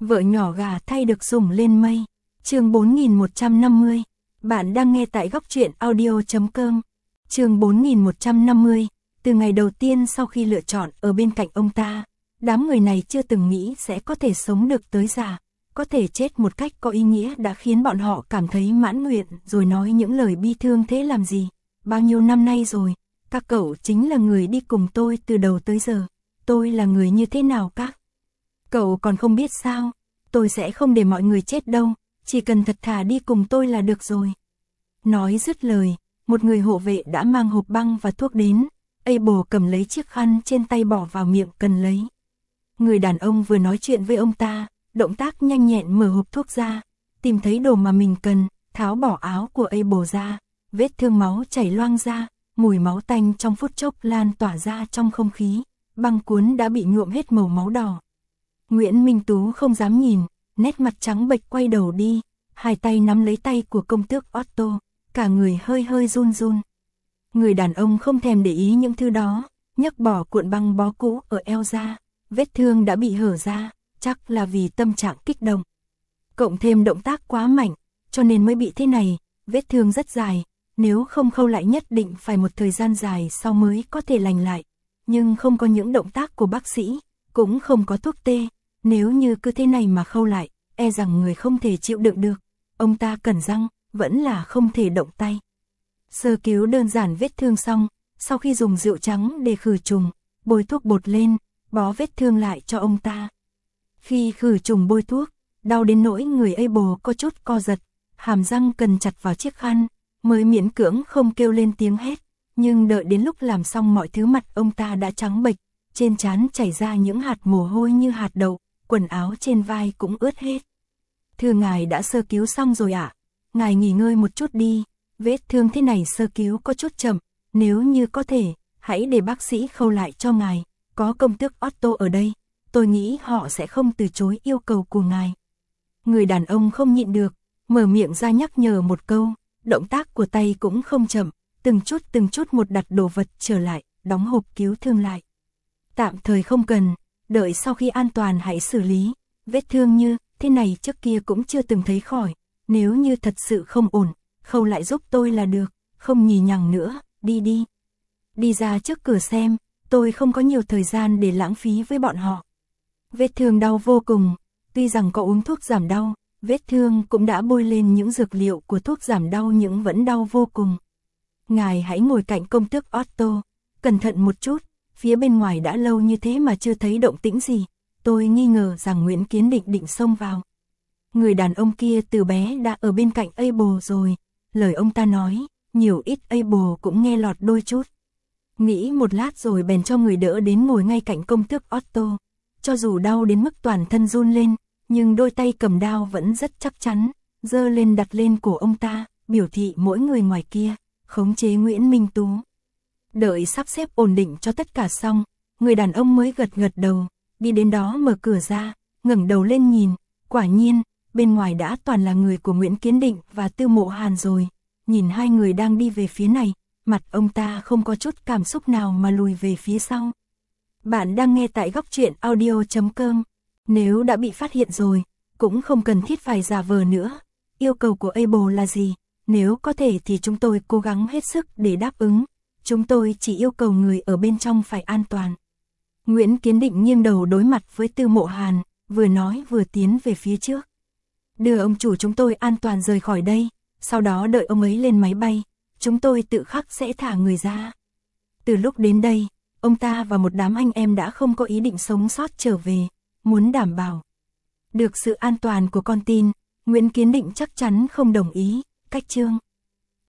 Vợ nhỏ gà thay được sủng lên mây. Chương 4150. Bạn đang nghe tại góc truyện audio.com. Chương 4150. Từ ngày đầu tiên sau khi lựa chọn ở bên cạnh ông ta, đám người này chưa từng nghĩ sẽ có thể sống được tới già, có thể chết một cách có ý nghĩa đã khiến bọn họ cảm thấy mãn nguyện, rồi nói những lời bi thương thế làm gì. Bao nhiêu năm nay rồi, các cậu chính là người đi cùng tôi từ đầu tới giờ. Tôi là người như thế nào các cậu còn không biết sao? Tôi sẽ không để mọi người chết đâu, chỉ cần thật thà đi cùng tôi là được rồi. Nói dứt lời, một người hộ vệ đã mang hộp băng và thuốc đến. Abel cầm lấy chiếc khăn trên tay bỏ vào miệng cần lấy. Người đàn ông vừa nói chuyện với ông ta, động tác nhanh nhẹn mở hộp thuốc ra, tìm thấy đồ mà mình cần, tháo bỏ áo của Abel ra, vết thương máu chảy loang ra, mùi máu tanh trong phút chốc lan tỏa ra trong không khí, băng cuốn đã bị nhuộm hết màu máu đỏ. Nguyễn Minh Tú không dám nhìn, nét mặt trắng bệch quay đầu đi, hai tay nắm lấy tay của công tước Otto, cả người hơi hơi run run. Người đàn ông không thèm để ý những thứ đó, nhấc bỏ cuộn băng bó cũ ở eo ra, vết thương đã bị hở ra, chắc là vì tâm trạng kích động. Cộng thêm động tác quá mạnh, cho nên mới bị thế này, vết thương rất dài, nếu không khâu lại nhất định phải một thời gian dài sau mới có thể lành lại. Nhưng không có những động tác của bác sĩ, cũng không có thuốc tê, nếu như cứ thế này mà khâu lại, e rằng người không thể chịu đựng được. Ông ta cắn răng, vẫn là không thể động tay. Sơ cứu đơn giản vết thương xong, sau khi dùng rượu trắng để khử trùng, bôi thuốc bột lên, bó vết thương lại cho ông ta. Khi khử trùng bôi thuốc, đau đến nỗi người Abel có chút co giật, hàm răng cần chặt vào chiếc khăn, mới miễn cưỡng không kêu lên tiếng hét. Nhưng đợi đến lúc làm xong mọi thứ mặt ông ta đã trắng bệch, trên trán chảy ra những hạt mồ hôi như hạt đậu, quần áo trên vai cũng ướt hết. Thưa ngài đã sơ cứu xong rồi ạ, ngài nghỉ ngơi một chút đi, vết thương thế này sơ cứu có chút chậm, nếu như có thể, hãy để bác sĩ khâu lại cho ngài, có công tước Otto ở đây, tôi nghĩ họ sẽ không từ chối yêu cầu của ngài. Người đàn ông không nhịn được, mở miệng ra nhắc nhở một câu, động tác của tay cũng không chậm, từng chút một đặt đồ vật trở lại, đóng hộp cứu thương lại. Tạm thời không cần, đợi sau khi an toàn hãy xử lý, vết thương như thế này trước kia cũng chưa từng thấy khỏi, nếu như thật sự không ổn, khâu lại giúp tôi là được, không nhì nhằng nữa, đi đi. Đi ra trước cửa xem, tôi không có nhiều thời gian để lãng phí với bọn họ. Vết thương đau vô cùng, tuy rằng có uống thuốc giảm đau, vết thương cũng đã bôi lên những dược liệu của thuốc giảm đau nhưng vẫn đau vô cùng. Ngài hãy ngồi cạnh công tước Otto, cẩn thận một chút, phía bên ngoài đã lâu như thế mà chưa thấy động tĩnh gì, tôi nghi ngờ rằng Nguyễn Kiến Định định xông vào. Người đàn ông kia từ bé đã ở bên cạnh Abel rồi, lời ông ta nói, nhiều ít Abel cũng nghe lọt đôi chút. Nghĩ một lát rồi bèn cho người đỡ đến ngồi ngay cạnh công tước Otto, cho dù đau đến mức toàn thân run lên, nhưng đôi tay cầm đao vẫn rất chắc chắn, giơ lên đặt lên cổ ông ta, biểu thị mỗi người ngoài kia, khống chế Nguyễn Minh Tú. Đợi sắp xếp ổn định cho tất cả xong, người đàn ông mới gật gật đầu, đi đến đó mở cửa ra, ngẩng đầu lên nhìn, quả nhiên, bên ngoài đã toàn là người của Nguyễn Kiến Định và Tư Mộ Hàn rồi. Nhìn hai người đang đi về phía này, mặt ông ta không có chút cảm xúc nào mà lùi về phía sau. Bạn đang nghe tại góc truyện audio.com. Nếu đã bị phát hiện rồi, cũng không cần thiết phải giả vờ nữa. Yêu cầu của Abel là gì? Nếu có thể thì chúng tôi cố gắng hết sức để đáp ứng. Chúng tôi chỉ yêu cầu người ở bên trong phải an toàn. Nguyễn Kiến Định nghiêng đầu đối mặt với Tư Mộ Hàn, vừa nói vừa tiến về phía trước. Đưa ông chủ chúng tôi an toàn rời khỏi đây, sau đó đợi ông ấy lên máy bay, chúng tôi tự khắc sẽ thả người ra. Từ lúc đến đây, ông ta và một đám anh em đã không có ý định sống sót trở về, muốn đảm bảo được sự an toàn của con tin, Nguyễn Kiến Định chắc chắn không đồng ý, cách chương.